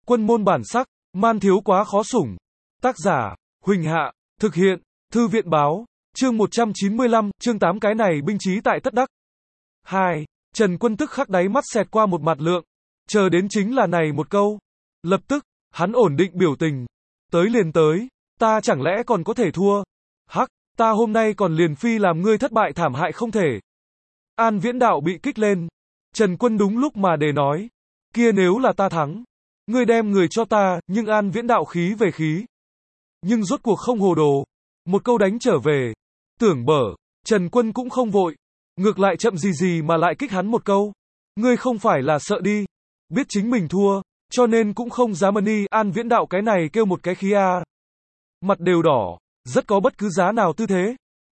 Quân môn bản sắc, man thiếu quá khó sủng. Tác giả, Huỳnh Hạ, thực hiện, Thư viện báo, chương 195, chương 8 cái này binh trí tại tất đắc. 2. Trần Quân tức khắc đáy mắt xẹt qua một mặt lượng, chờ đến chính là này một câu. Lập tức, hắn ổn định biểu tình. Tới liền tới, ta chẳng lẽ còn có thể thua? Hắc, ta hôm nay còn liền phi làm ngươi thất bại thảm hại không thể. An Viễn Đạo bị kích lên. Trần Quân đúng lúc mà để nói, kia nếu là ta thắng, ngươi đem người cho ta, nhưng An Viễn Đạo khí về khí. Nhưng rốt cuộc không hồ đồ. Một câu đánh trở về. Tưởng bở, Trần Quân cũng không vội. Ngược lại chậm gì mà lại kích hắn một câu. Ngươi không phải là sợ đi. Biết chính mình thua, cho nên cũng không dám ân y. An Viễn Đạo cái này kêu một cái khí a. Mặt đều đỏ, rất có bất cứ giá nào tư thế.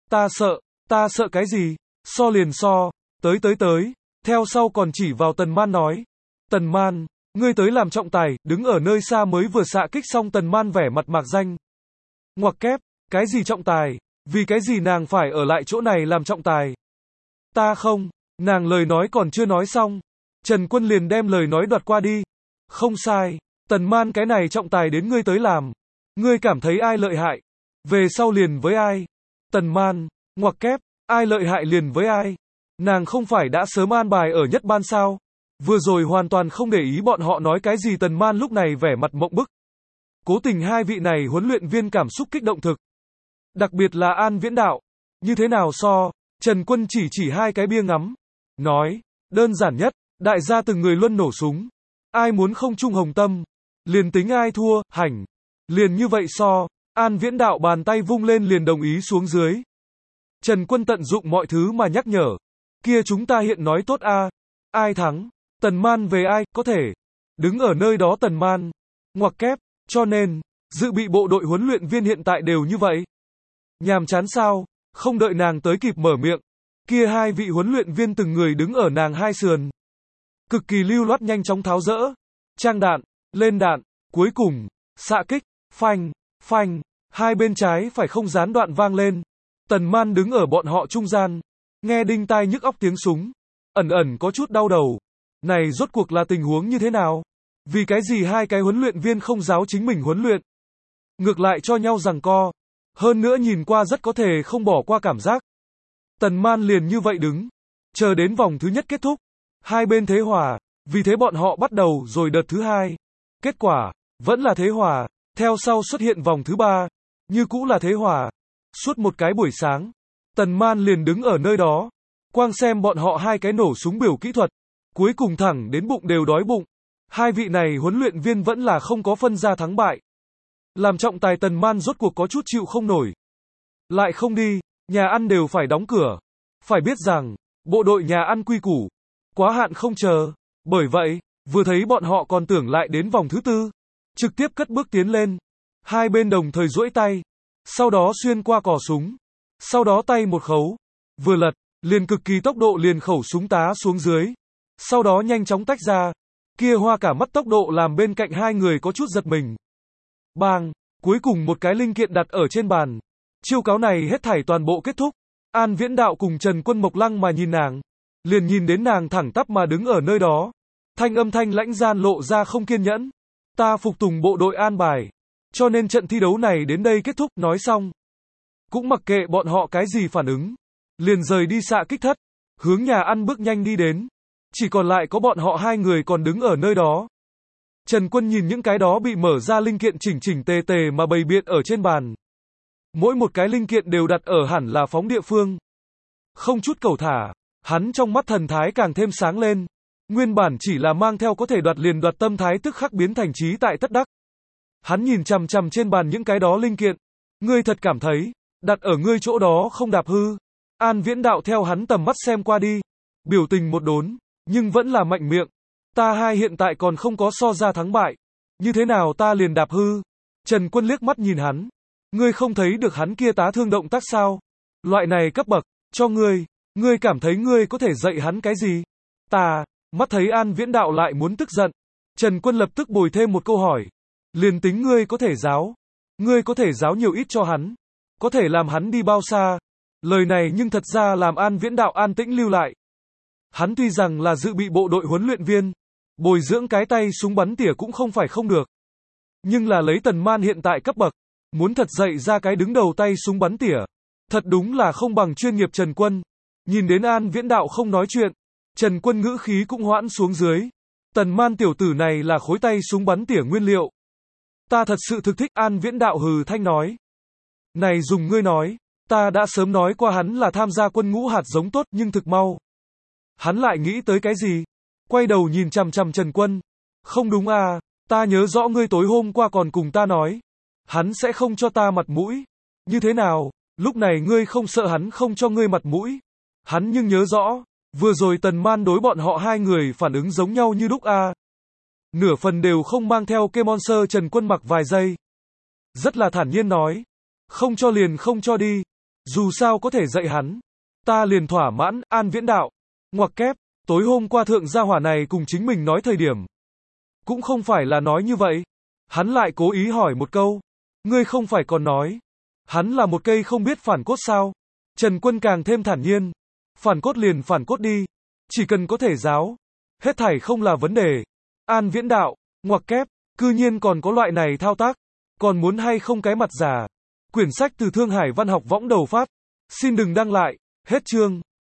Ta sợ cái gì? So liền so, tới. Theo sau còn chỉ vào Tần Man nói. Tần Man, ngươi tới làm trọng tài, đứng ở nơi xa mới vừa xạ kích xong. Tần Man vẻ mặt mạc danh. Ngoặc kép, cái gì trọng tài? Vì cái gì nàng phải ở lại chỗ này làm trọng tài? Ta không, nàng lời nói còn chưa nói xong. Trần Quân liền đem lời nói đoạt qua đi. Không sai, Tần Man cái này trọng tài đến ngươi tới làm. Ngươi cảm thấy ai lợi hại? Về sau liền với ai? Tần Man, ngoặc kép, ai lợi hại liền với ai? Nàng không phải đã sớm an bài ở nhất ban sao? Vừa rồi hoàn toàn không để ý bọn họ nói cái gì. Tần Man lúc này vẻ mặt mộng bức. Cố tình hai vị này huấn luyện viên cảm xúc kích động thực. Đặc biệt là An Viễn Đạo. Như thế nào so? Trần Quân chỉ hai cái bia ngắm. Nói, đơn giản nhất, đại gia từng người luân nổ súng. Ai muốn không chung hồng tâm, liền tính ai thua, hành. Liền như vậy so, An Viễn Đạo bàn tay vung lên liền đồng ý xuống dưới. Trần Quân tận dụng mọi thứ mà nhắc nhở. Kia chúng ta hiện nói tốt a, ai thắng? Tần Man về ai, có thể. Đứng ở nơi đó Tần Man. Ngoặc kép, cho nên, dự bị bộ đội huấn luyện viên hiện tại đều như vậy. Nhàm chán sao? Không đợi nàng tới kịp mở miệng. Kia hai vị huấn luyện viên từng người đứng ở nàng hai sườn. Cực kỳ lưu loát nhanh chóng tháo dỡ. Trang đạn, lên đạn, cuối cùng, xạ kích, phanh, hai bên trái phải không gián đoạn vang lên. Tần Man đứng ở bọn họ trung gian. Nghe đinh tai nhức óc tiếng súng. Ẩn có chút đau đầu. Này rốt cuộc là tình huống như thế nào? Vì cái gì hai cái huấn luyện viên không giáo chính mình huấn luyện? Ngược lại cho nhau giằng co. Hơn nữa nhìn qua rất có thể không bỏ qua cảm giác. Tần Man liền như vậy đứng. Chờ đến vòng thứ nhất kết thúc. Hai bên thế hòa. Vì thế bọn họ bắt đầu rồi đợt thứ hai. Kết quả, vẫn là thế hòa. Theo sau xuất hiện vòng thứ ba. Như cũ là thế hòa. Suốt một cái buổi sáng. Tần Man liền đứng ở nơi đó. Quang xem bọn họ hai cái nổ súng biểu kỹ thuật. Cuối cùng thẳng đến bụng đều đói bụng. Hai vị này huấn luyện viên vẫn là không có phân ra thắng bại. Làm trọng tài Tần Man rốt cuộc có chút chịu không nổi. Lại không đi, nhà ăn đều phải đóng cửa. Phải biết rằng, bộ đội nhà ăn quy củ. Quá hạn không chờ. Bởi vậy, vừa thấy bọn họ còn tưởng lại đến vòng thứ tư. Trực tiếp cất bước tiến lên. Hai bên đồng thời duỗi tay. Sau đó xuyên qua cò súng. Sau đó tay một khấu. Vừa lật, liền cực kỳ tốc độ liền khẩu súng tá xuống dưới. Sau đó nhanh chóng tách ra. Kia hoa cả mắt tốc độ làm bên cạnh hai người có chút giật mình. Bang, cuối cùng một cái linh kiện đặt ở trên bàn. Chiêu cáo này hết thảy toàn bộ kết thúc. An Viễn Đạo cùng Trần Quân Mộc Lăng mà nhìn nàng. Liền nhìn đến nàng thẳng tắp mà đứng ở nơi đó. Âm thanh lãnh gian lộ ra không kiên nhẫn. Ta phục tùng bộ đội an bài. Cho nên trận thi đấu này đến đây kết thúc, nói xong. Cũng mặc kệ bọn họ cái gì phản ứng. Liền rời đi xạ kích thất. Hướng nhà ăn bước nhanh đi đến. Chỉ còn lại có bọn họ hai người còn đứng ở nơi đó. Trần Quân nhìn những cái đó bị mở ra linh kiện chỉnh tề mà bày biện ở trên bàn. Mỗi một cái linh kiện đều đặt ở hẳn là phóng địa phương. Không chút cầu thả, hắn trong mắt thần thái càng thêm sáng lên. Nguyên bản chỉ là mang theo có thể đoạt liền đoạt tâm thái tức khắc biến thành trí tại tất đắc. Hắn nhìn chằm chằm trên bàn những cái đó linh kiện. Ngươi thật cảm thấy, đặt ở ngươi chỗ đó không đạp hư. An Viễn Đạo theo hắn tầm mắt xem qua đi. Biểu tình một đốn, nhưng vẫn là mạnh miệng. Ta hai hiện tại còn không có so ra thắng bại. Như thế nào ta liền đạp hư? Trần Quân liếc mắt nhìn hắn. Ngươi không thấy được hắn kia tá thương động tác sao? Loại này cấp bậc, cho ngươi cảm thấy ngươi có thể dạy hắn cái gì? Ta, mắt thấy An Viễn Đạo lại muốn tức giận. Trần Quân lập tức bồi thêm một câu hỏi. Liền tính ngươi có thể giáo nhiều ít cho hắn. Có thể làm hắn đi bao xa? Lời này nhưng thật ra làm An Viễn Đạo an tĩnh lưu lại. Hắn tuy rằng là dự bị bộ đội huấn luyện viên, Bồi dưỡng cái tay súng bắn tỉa cũng không phải không được. Nhưng là lấy Tần Man hiện tại cấp bậc, muốn thật dạy ra cái đứng đầu tay súng bắn tỉa, thật đúng là không bằng chuyên nghiệp Trần Quân. Nhìn đến An Viễn Đạo không nói chuyện, Trần Quân ngữ khí cũng hoãn xuống dưới. Tần Man tiểu tử này là khối tay súng bắn tỉa nguyên liệu. Ta thật sự thực thích, An Viễn Đạo hừ thanh nói. Này dùng ngươi nói, ta đã sớm nói qua hắn là tham gia quân ngũ hạt giống tốt, nhưng thực mau. Hắn lại nghĩ tới cái gì? Quay đầu nhìn chằm chằm Trần Quân. Không đúng à, ta nhớ rõ ngươi tối hôm qua còn cùng ta nói. Hắn sẽ không cho ta mặt mũi. Như thế nào, lúc này ngươi không sợ hắn không cho ngươi mặt mũi? Hắn nhưng nhớ rõ, vừa rồi Tần Man đối bọn họ hai người phản ứng giống nhau như đúc à. Nửa phần đều không mang theo kê monster. Trần Quân mặc vài giây. Rất là thản nhiên nói. Không cho liền không cho đi. Dù sao có thể dạy hắn. Ta liền thỏa mãn, An Viễn Đạo. Ngoặc kép, tối hôm qua thượng gia hỏa này cùng chính mình nói thời điểm. Cũng không phải là nói như vậy. Hắn lại cố ý hỏi một câu. Ngươi không phải còn nói. Hắn là một cây không biết phản cốt sao? Trần Quân càng thêm thản nhiên. Phản cốt liền phản cốt đi. Chỉ cần có thể giáo. Hết thảy không là vấn đề. An Viễn Đạo, ngoặc kép, cư nhiên còn có loại này thao tác. Còn muốn hay không cái mặt giả. Quyển sách từ Thương Hải Văn học võng đầu phát. Xin đừng đăng lại. Hết chương.